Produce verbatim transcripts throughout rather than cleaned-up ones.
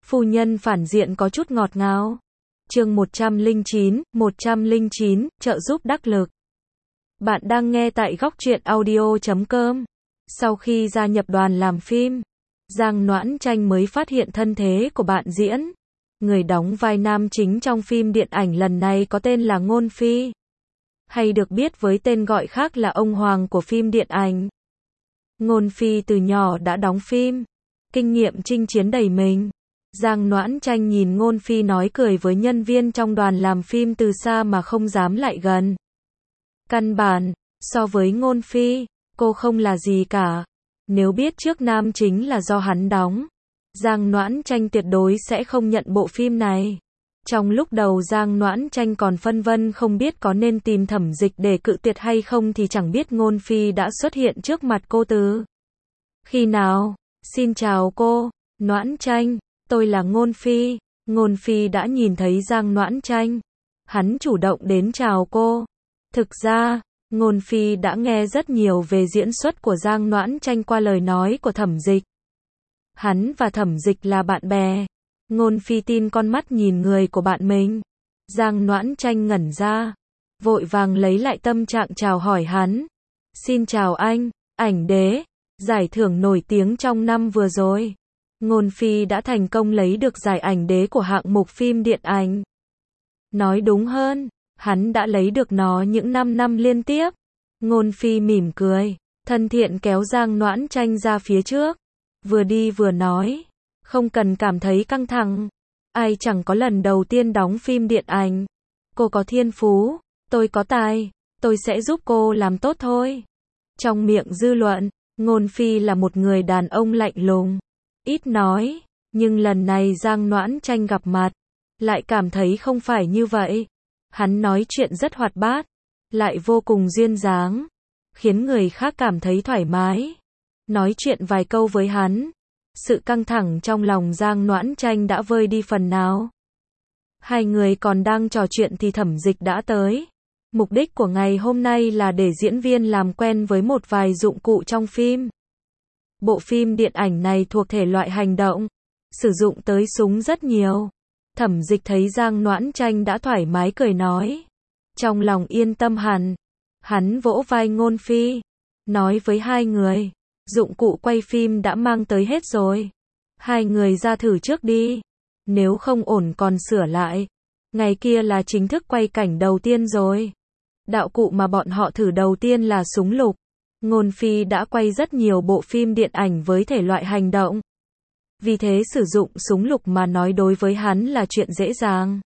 Phu nhân phản diện có chút ngọt ngào. Chương một trăm lẻ chín, một trăm lẻ chín, trợ giúp đắc lực. Bạn đang nghe tại góc truyện audio chấm com. Sau khi gia nhập đoàn làm phim, Giang Noãn Tranh mới phát hiện thân thế của bạn diễn. Người đóng vai nam chính trong phim điện ảnh lần này có tên là Ngôn Phi, hay được biết với tên gọi khác là ông Hoàng của phim điện ảnh. Ngôn Phi từ nhỏ đã đóng phim, kinh nghiệm chinh chiến đầy mình. Giang Noãn Tranh nhìn Ngôn Phi nói cười với nhân viên trong đoàn làm phim từ xa mà không dám lại gần. Căn bản, so với Ngôn Phi, cô không là gì cả. Nếu biết trước nam chính là do hắn đóng, Giang Noãn Tranh tuyệt đối sẽ không nhận bộ phim này. Trong lúc đầu Giang Noãn Tranh còn phân vân không biết có nên tìm Thẩm Dịch để cự tuyệt hay không thì chẳng biết Ngôn Phi đã xuất hiện trước mặt cô từ khi nào. Xin chào cô, Noãn Tranh, tôi là Ngôn Phi. Ngôn Phi đã nhìn thấy Giang Noãn Tranh, hắn chủ động đến chào cô. Thực ra, Ngôn Phi đã nghe rất nhiều về diễn xuất của Giang Noãn Tranh qua lời nói của Thẩm Dịch. Hắn và Thẩm Dịch là bạn bè. Ngôn Phi tin con mắt nhìn người của bạn mình. Giang Noãn Tranh ngẩn ra, vội vàng lấy lại tâm trạng chào hỏi hắn. Xin chào anh, ảnh đế, giải thưởng nổi tiếng trong năm vừa rồi. Ngôn Phi đã thành công lấy được giải ảnh đế của hạng mục phim điện ảnh. Nói đúng hơn, hắn đã lấy được nó những năm năm liên tiếp. Ngôn Phi mỉm cười, thân thiện kéo Giang Noãn Tranh ra phía trước. Vừa đi vừa nói, không cần cảm thấy căng thẳng. Ai chẳng có lần đầu tiên đóng phim điện ảnh. Cô có thiên phú, tôi có tài, tôi sẽ giúp cô làm tốt thôi. Trong miệng dư luận, Ngôn Phi là một người đàn ông lạnh lùng, ít nói, nhưng lần này Giang Noãn Tranh gặp mặt, lại cảm thấy không phải như vậy. Hắn nói chuyện rất hoạt bát, lại vô cùng duyên dáng, khiến người khác cảm thấy thoải mái. Nói chuyện vài câu với hắn, sự căng thẳng trong lòng Giang Noãn Tranh đã vơi đi phần nào. Hai người còn đang trò chuyện thì Thẩm Dịch đã tới. Mục đích của ngày hôm nay là để diễn viên làm quen với một vài dụng cụ trong phim. Bộ phim điện ảnh này thuộc thể loại hành động, sử dụng tới súng rất nhiều. Thẩm Dịch thấy Giang Noãn Tranh đã thoải mái cười nói, trong lòng yên tâm hẳn. Hắn vỗ vai Ngôn Phi, nói với hai người, dụng cụ quay phim đã mang tới hết rồi. Hai người ra thử trước đi, nếu không ổn còn sửa lại. Ngày kia là chính thức quay cảnh đầu tiên rồi. Đạo cụ mà bọn họ thử đầu tiên là súng lục. Ngôn Phi đã quay rất nhiều bộ phim điện ảnh với thể loại hành động. Vì thế sử dụng súng lục mà nói đối với hắn là chuyện dễ dàng.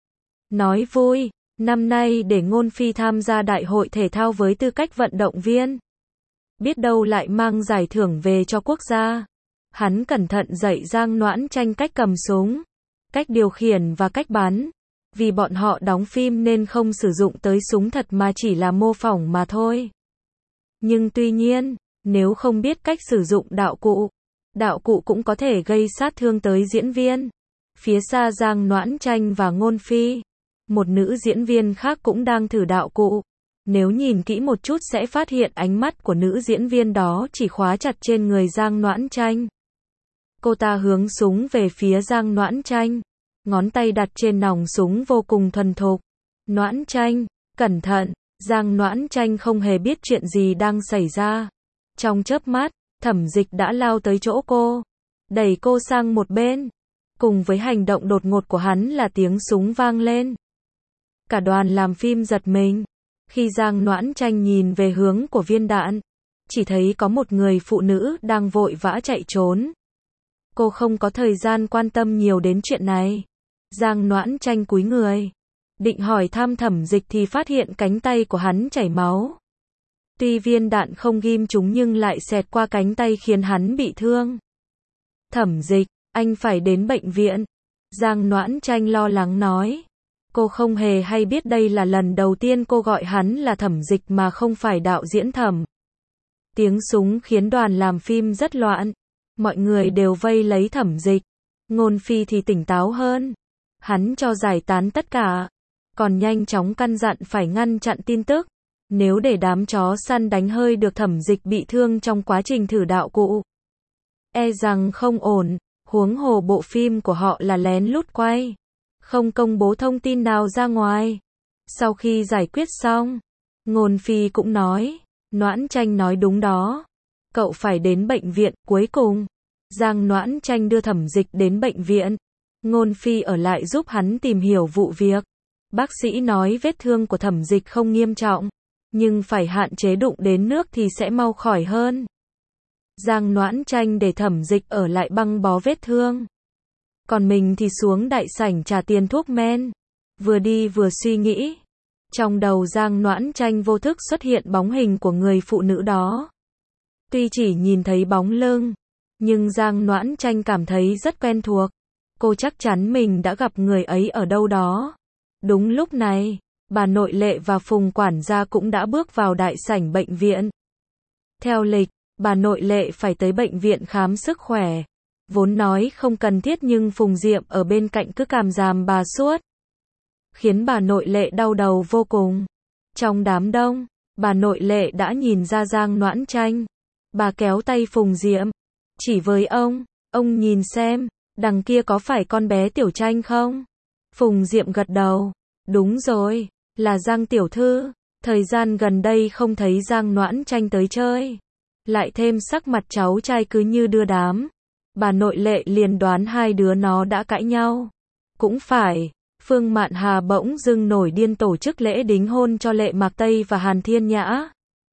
Nói vui, năm nay để Ngôn Phi tham gia đại hội thể thao với tư cách vận động viên. Biết đâu lại mang giải thưởng về cho quốc gia. Hắn cẩn thận dạy Giang Noãn Tranh cách cầm súng, cách điều khiển và cách bắn. Vì bọn họ đóng phim nên không sử dụng tới súng thật mà chỉ là mô phỏng mà thôi. Nhưng tuy nhiên, nếu không biết cách sử dụng đạo cụ, đạo cụ cũng có thể gây sát thương tới diễn viên. Phía xa Giang Noãn Tranh và Ngôn Phi, một nữ diễn viên khác cũng đang thử đạo cụ. Nếu nhìn kỹ một chút sẽ phát hiện ánh mắt của nữ diễn viên đó chỉ khóa chặt trên người Giang Noãn Tranh. Cô ta hướng súng về phía Giang Noãn Tranh, ngón tay đặt trên nòng súng vô cùng thuần thục. Noãn Tranh, cẩn thận. Giang Noãn Tranh không hề biết chuyện gì đang xảy ra. Trong chớp mắt, Thẩm Dịch đã lao tới chỗ cô, đẩy cô sang một bên. Cùng với hành động đột ngột của hắn là tiếng súng vang lên. Cả đoàn làm phim giật mình. Khi Giang Noãn Tranh nhìn về hướng của viên đạn, chỉ thấy có một người phụ nữ đang vội vã chạy trốn. Cô không có thời gian quan tâm nhiều đến chuyện này. Giang Noãn Tranh cúi người, định hỏi thăm Thẩm Dịch thì phát hiện cánh tay của hắn chảy máu. Tuy viên đạn không ghim trúng nhưng lại xẹt qua cánh tay khiến hắn bị thương. Thẩm Dịch, anh phải đến bệnh viện. Giang Noãn Tranh lo lắng nói. Cô không hề hay biết đây là lần đầu tiên cô gọi hắn là Thẩm Dịch mà không phải đạo diễn Thẩm. Tiếng súng khiến đoàn làm phim rất loạn. Mọi người đều vây lấy Thẩm Dịch. Ngôn Phi thì tỉnh táo hơn. Hắn cho giải tán tất cả, còn nhanh chóng căn dặn phải ngăn chặn tin tức. Nếu để đám chó săn đánh hơi được Thẩm Dịch bị thương trong quá trình thử đạo cụ, e rằng không ổn. Huống hồ bộ phim của họ là lén lút quay, không công bố thông tin nào ra ngoài. Sau khi giải quyết xong, Ngôn Phi cũng nói, Noãn Tranh nói đúng đó. Cậu phải đến bệnh viện. Cuối cùng, Giang Noãn Tranh đưa Thẩm Dịch đến bệnh viện. Ngôn Phi ở lại giúp hắn tìm hiểu vụ việc. Bác sĩ nói vết thương của Thẩm Dịch không nghiêm trọng, nhưng phải hạn chế đụng đến nước thì sẽ mau khỏi hơn. Giang Noãn Tranh để Thẩm Dịch ở lại băng bó vết thương. Còn mình thì xuống đại sảnh trả tiền thuốc men. Vừa đi vừa suy nghĩ. Trong đầu Giang Noãn Tranh vô thức xuất hiện bóng hình của người phụ nữ đó. Tuy chỉ nhìn thấy bóng lưng, nhưng Giang Noãn Tranh cảm thấy rất quen thuộc. Cô chắc chắn mình đã gặp người ấy ở đâu đó. Đúng lúc này, bà nội Lệ và Phùng quản gia cũng đã bước vào đại sảnh bệnh viện. Theo lịch, bà nội Lệ phải tới bệnh viện khám sức khỏe. Vốn nói không cần thiết nhưng Phùng Diệm ở bên cạnh cứ càm ràm bà suốt, khiến bà nội Lệ đau đầu vô cùng. Trong đám đông, bà nội Lệ đã nhìn ra Giang Noãn Tranh. Bà kéo tay Phùng Diệm, chỉ với ông, ông nhìn xem, đằng kia có phải con bé Tiểu Tranh không? Phùng Diệm gật đầu, đúng rồi, là Giang tiểu thư. Thời gian gần đây không thấy Giang Noãn Tranh tới chơi, lại thêm sắc mặt cháu trai cứ như đưa đám. Bà nội Lệ liền đoán hai đứa nó đã cãi nhau. Cũng phải, Phương Mạn Hà bỗng dưng nổi điên tổ chức lễ đính hôn cho Lệ Mạc Tây và Hàn Thiên Nhã.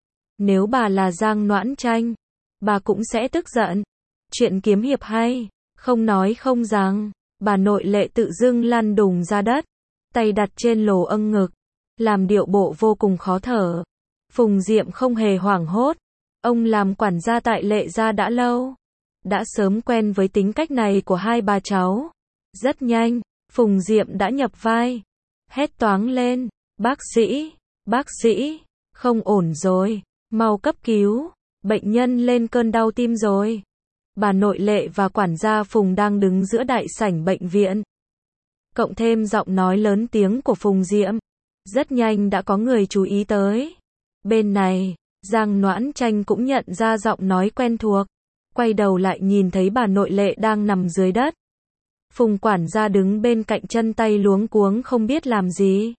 Nếu bà là Giang Noãn Tranh, bà cũng sẽ tức giận. Chuyện kiếm hiệp hay, không nói không rằng. Bà nội Lệ tự dưng lăn đùng ra đất, tay đặt trên lồ âng ngực, làm điệu bộ vô cùng khó thở. Phùng Diệm không hề hoảng hốt. Ông làm quản gia tại Lệ gia đã lâu, đã sớm quen với tính cách này của hai bà cháu. Rất nhanh, Phùng Diệm đã nhập vai, hét toáng lên, bác sĩ, bác sĩ, không ổn rồi, mau cấp cứu, bệnh nhân lên cơn đau tim rồi. Bà nội Lệ và quản gia Phùng đang đứng giữa đại sảnh bệnh viện. Cộng thêm giọng nói lớn tiếng của Phùng Diệm, rất nhanh đã có người chú ý tới. Bên này, Giang Noãn Tranh cũng nhận ra giọng nói quen thuộc. Quay đầu lại nhìn thấy bà nội Lệ đang nằm dưới đất. Phùng quản gia đứng bên cạnh chân tay luống cuống không biết làm gì.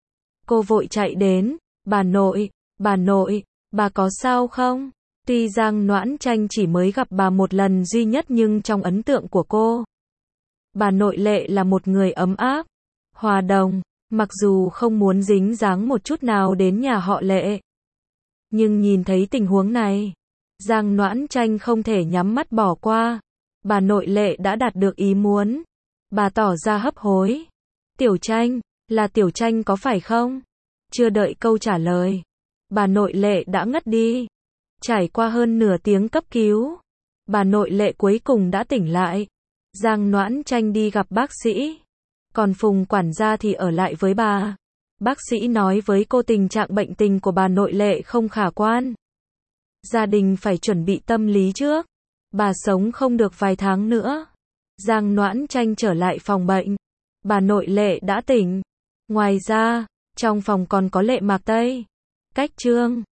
Cô vội chạy đến, bà nội, bà nội, bà có sao không? Tuy Giang Noãn Tranh chỉ mới gặp bà một lần duy nhất nhưng trong ấn tượng của cô, bà nội Lệ là một người ấm áp, hòa đồng, mặc dù không muốn dính dáng một chút nào đến nhà họ Lệ. Nhưng nhìn thấy tình huống này, Giang Noãn Tranh không thể nhắm mắt bỏ qua. Bà nội Lệ đã đạt được ý muốn. Bà tỏ ra hấp hối. Tiểu Tranh, là Tiểu Tranh có phải không? Chưa đợi câu trả lời, bà nội Lệ đã ngất đi. Trải qua hơn nửa tiếng cấp cứu, bà nội Lệ cuối cùng đã tỉnh lại. Giang Noãn Tranh đi gặp bác sĩ, còn Phùng quản gia thì ở lại với bà. Bác sĩ nói với cô tình trạng bệnh tình của bà nội Lệ không khả quan. Gia đình phải chuẩn bị tâm lý trước. Bà sống không được vài tháng nữa. Giang Noãn Tranh trở lại phòng bệnh. Bà nội Lệ đã tỉnh. Ngoài ra, trong phòng còn có Lệ Mạc Tây, Cách Trương,